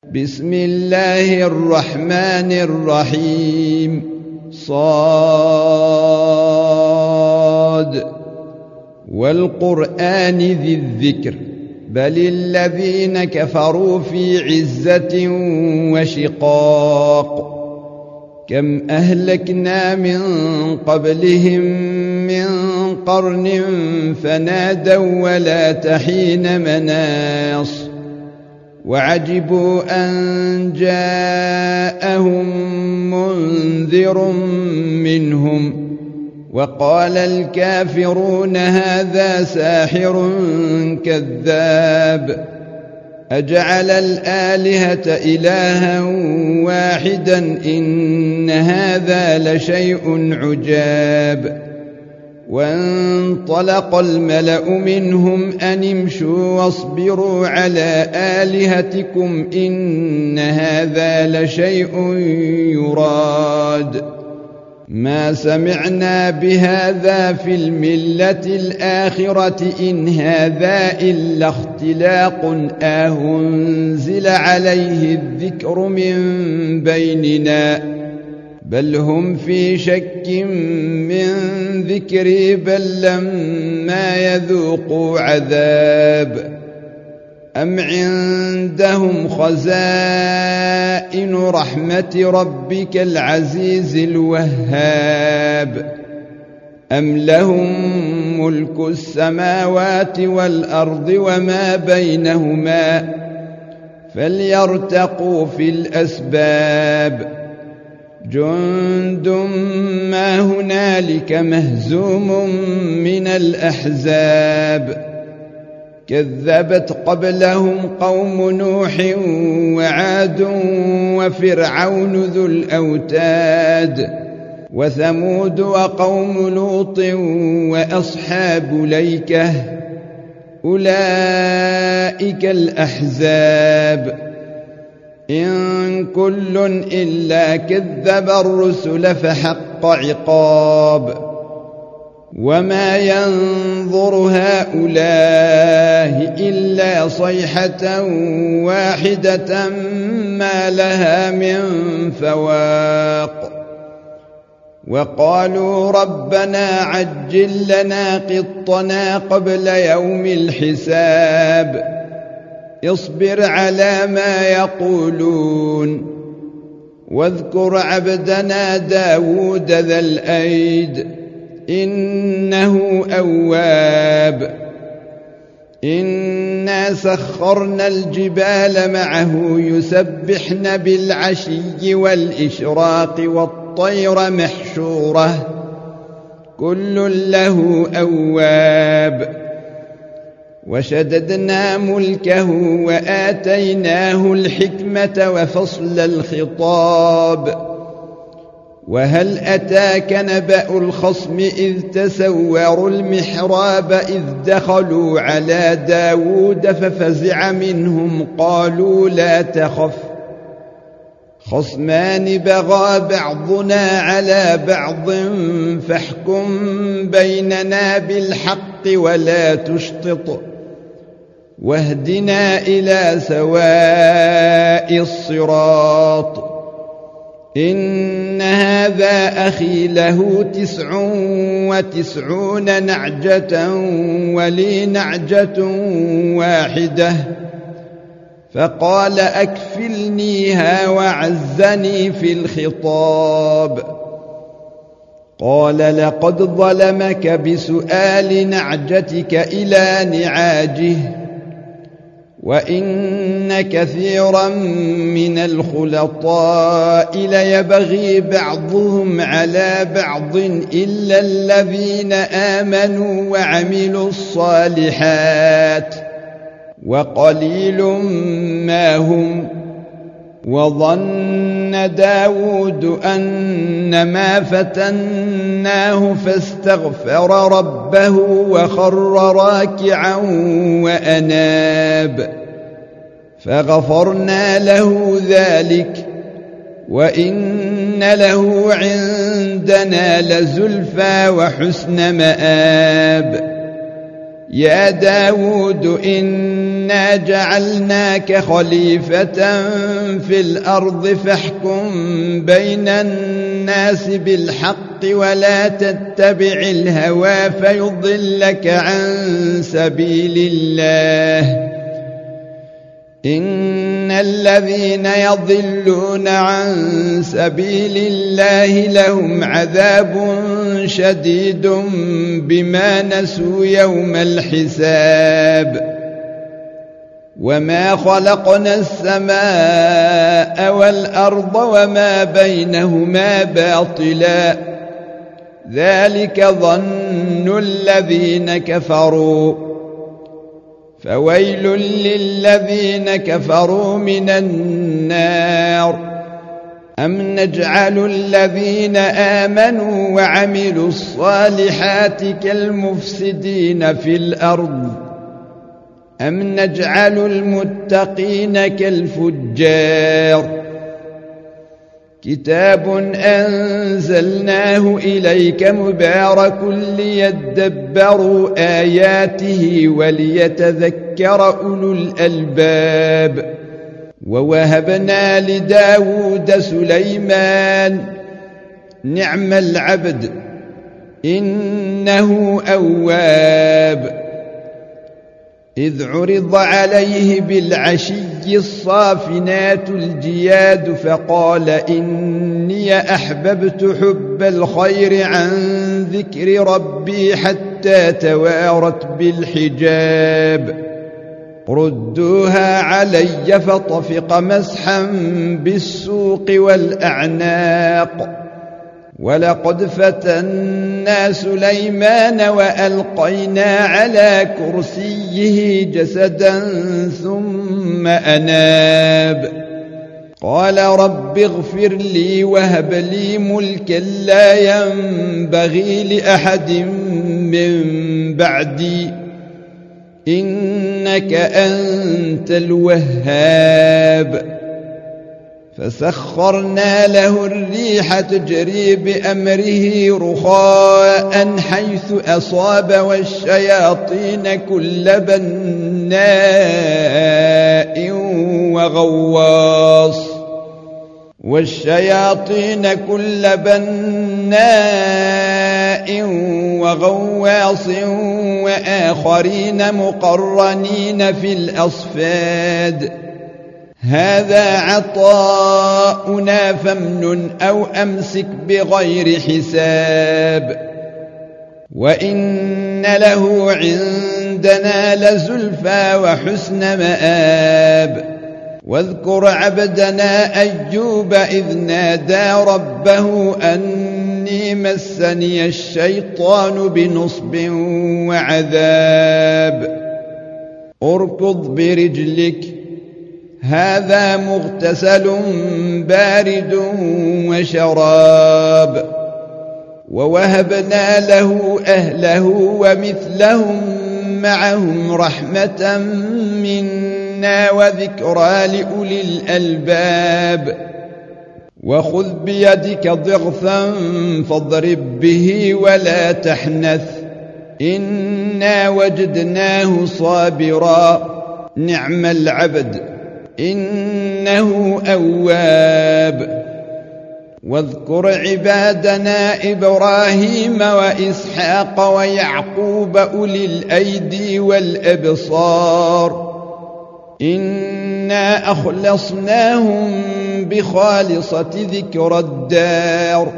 بسم الله الرحمن الرحيم صاد والقرآن ذي الذكر بل الذين كفروا في عزة وشقاق كم أهلكنا من قبلهم من قرن فنادوا ولا تحين مناص وعجبوا أن جاءهم منذر منهم وقال الكافرون هذا ساحر كذاب أجعل الآلهة إلها واحدا إن هذا لشيء عجاب وانطلق الملأ منهم أن امشوا واصبروا على آلهتكم إن هذا لشيء يراد ما سمعنا بهذا في الملة الآخرة إن هذا إلا اختلاق أنزل عليه الذكر من بيننا بل هم في شك من ذكري بل لما يذوقوا عذاب أم عندهم خزائن رحمة ربك العزيز الوهاب أم لهم ملك السماوات والأرض وما بينهما فليرتقوا في الأسباب جند ما هنالك مهزوم من الأحزاب كذبت قبلهم قوم نوح وعاد وفرعون ذو الأوتاد وثمود وقوم لوط وأصحاب ليكة أولئك الأحزاب إن كل إلا كذب الرسل فحق عقاب وما ينظر هؤلاء إلا صيحة واحدة ما لها من فواق وقالوا ربنا عجل لنا قطنا قبل يوم الحساب اصبر على ما يقولون واذكر عبدنا داود ذا الأيد إنه أواب إنا سخرنا الجبال معه يسبحن بالعشي والإشراق والطير محشورة كل له أواب وشددنا ملكه وآتيناه الحكمة وفصل الخطاب وهل أتاك نبأ الخصم إذ تسوروا المحراب إذ دخلوا على داود ففزع منهم قالوا لا تخف خصمان بغى بعضنا على بعض فاحكم بيننا بالحق ولا تشطط واهدنا إلى سواء الصراط إن هذا أخي له 99 نعجة ولي نعجة واحدة فقال أكفلنيها وعزني في الخطاب قال لقد ظلمك بسؤال نعجتك إلى نعاجه وإن كثيرا من الخلطاء ليبغي بعضهم على بعض إلا الذين آمنوا وعملوا الصالحات وقليل ما هم وظن داود أنما فتناه فاستغفر ربه وخر راكعا وأناب فغفرنا له ذلك وإن له عندنا لزلفى وحسن مآب يا داود إنا جعلناك خليفة في الأرض فاحكم بين الناس بالحق ولا تتبع الهوى فيضلك عن سبيل الله إن الذين يضلون عن سبيل الله لهم عذاب شديد بما نسوا يوم الحساب وما خلقنا السماء والأرض وما بينهما باطلا ذلك ظن الذين كفروا فويل للذين كفروا من النار أم نجعل الذين آمنوا وعملوا الصالحات كالمفسدين في الأرض أم نجعل المتقين كالفجار كتاب أنزلناه إليك مبارك ليدبروا آياته وليتذكر أولو الألباب ووهبنا لداود سليمان نعم العبد إنه أواب إذ عرض عليه بالعشي الصافنات الجياد فقال إني أحببت حب الخير عن ذكر ربي حتى توارت بالحجاب ردوها علي فطفق مسحا بالسوق والأعناق ولقد فتنا سليمان وألقينا على كرسيه جسدا ثم أناب قال رب اغفر لي وهب لي ملكا لا ينبغي لأحد من بعدي إنك أنت الوهاب فسخرنا له الريح تجري بأمره رخاء حيث أصاب والشياطين كل بناء وغواص وآخرين مقرنين في الأصفاد هذا عطاؤنا فامنن أو أمسك بغير حساب وإن له عندنا لزلفى وحسن مآب واذكر عبدنا أيوب إذ نادى ربه أني مسني الشيطان بنصب وعذاب اركض برجلك هذا مغتسل بارد وشراب ووهبنا له أهله ومثلهم معهم رحمة منا وذكرى لأولي الألباب وخذ بيدك ضغثا فاضرب به ولا تحنث إنا وجدناه صابرا نعم العبد إنه أواب واذكر عبادنا إبراهيم وإسحاق ويعقوب أولي الأيدي والأبصار إنا أخلصناهم بخالصة ذكر الدار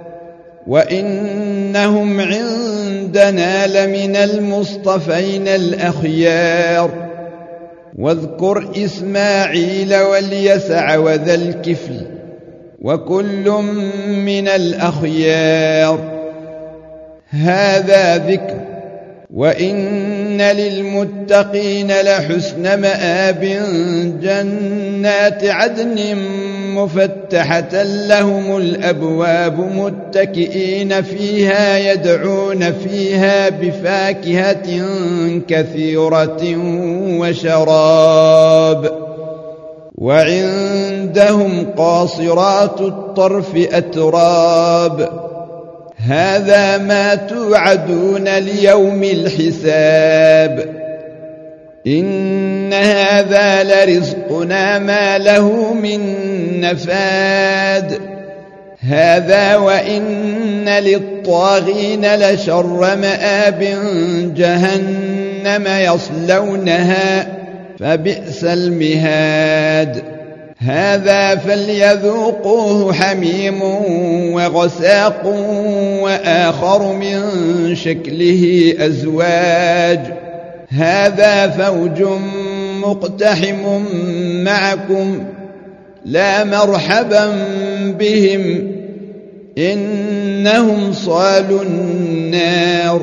وإنهم عندنا لمن المصطفين الأخيار واذكر إسماعيل واليسع وذا الكفل وكل من الأخيار هذا ذكر وإن للمتقين لحسن مآب جنات عدن مفتحة لهم الأبواب متكئين فيها يدعون فيها بفاكهة كثيرة وشراب وعندهم قاصرات الطرف أتراب هذا ما توعدون ليوم الحساب إن هذا لرزقنا ما له من نفاد هذا وإن للطاغين لشر مآب جهنم يصلونها فبئس المهاد هذا فليذوقوه حميم وغساق وآخر من شكله أزواج هذا فوج مقتحم معكم لا مرحبا بهم إنهم صالوا النار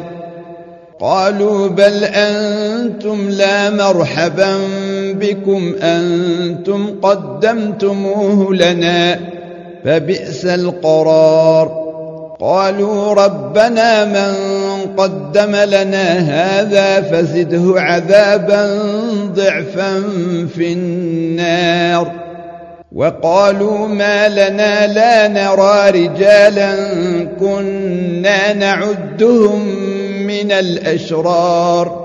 قالوا بل أنتم لا مرحبا بكم أنتم قدمتموه لنا فبئس القرار قالوا ربنا من قدم لنا هذا فزده عذابا ضعفا في النار وقالوا ما لنا لا نرى رجالا كنا نعدهم من الأشرار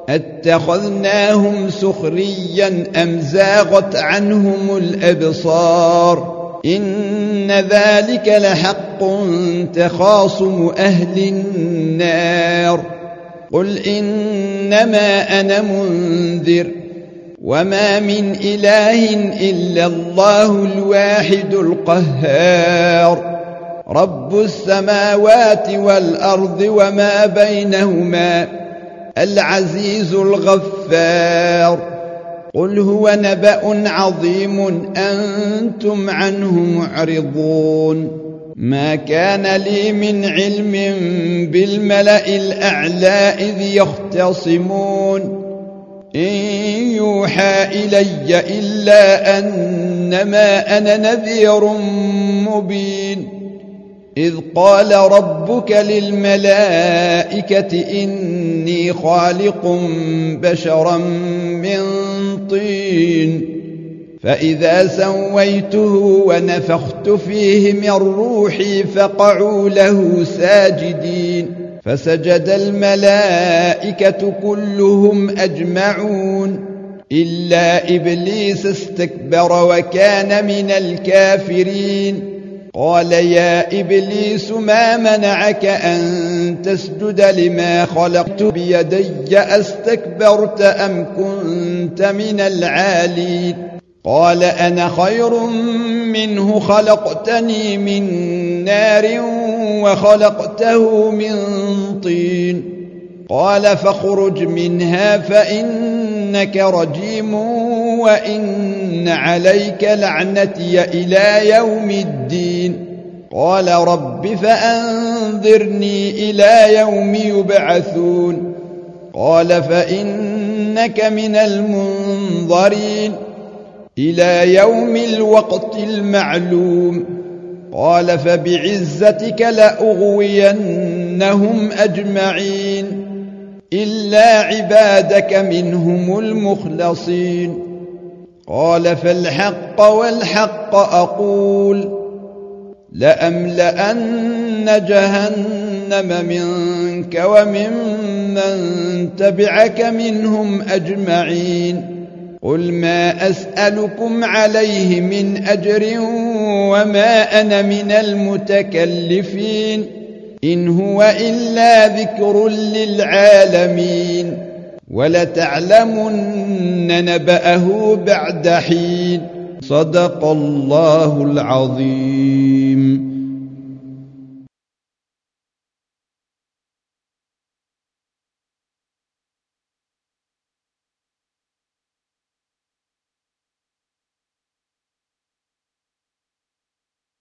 اتخذناهم سخريا أم زاغت عنهم الأبصار إن ذلك لحق تخاصم أهل النار قل إنما أنا منذر وما من إله إلا الله الواحد القهار رب السماوات والأرض وما بينهما العزيز الغفار قل هو نبأ عظيم أنتم عنه معرضون ما كان لي من علم بالملأ الأعلى إذ يختصمون إن يوحى إلي إلا أنما أنا نذير مبين إذ قال ربك للملائكة إني خالق بشرا من طين فإذا سويته ونفخت فيه من روحي فقعوا له ساجدين فسجد الملائكة كلهم أجمعون إلا إبليس استكبر وكان من الكافرين قال يا إبليس ما منعك أن تسجد لما خلقت بيدي أستكبرت أم كنت من العالين قال أنا خير منه خلقتني من نار وخلقته من طين قال فاخرج منها فإنك رجيم وإن عليك لعنتي إلى يوم الدين قال رب فأنظرني إلى يوم يبعثون قال فإنك من المنظرين إلى يوم الوقت المعلوم قال فبعزتك لأغوينهم أجمعين إلا عبادك منهم المخلصين قال فالحق والحق أقول لأملأن جهنم منك وممن تبعك منهم أجمعين قل ما أسألكم عليه من أجر وما أنا من المتكلفين إن هو إلا ذكر للعالمين ولتعلمن نبأه بعد حين صدق الله العظيم.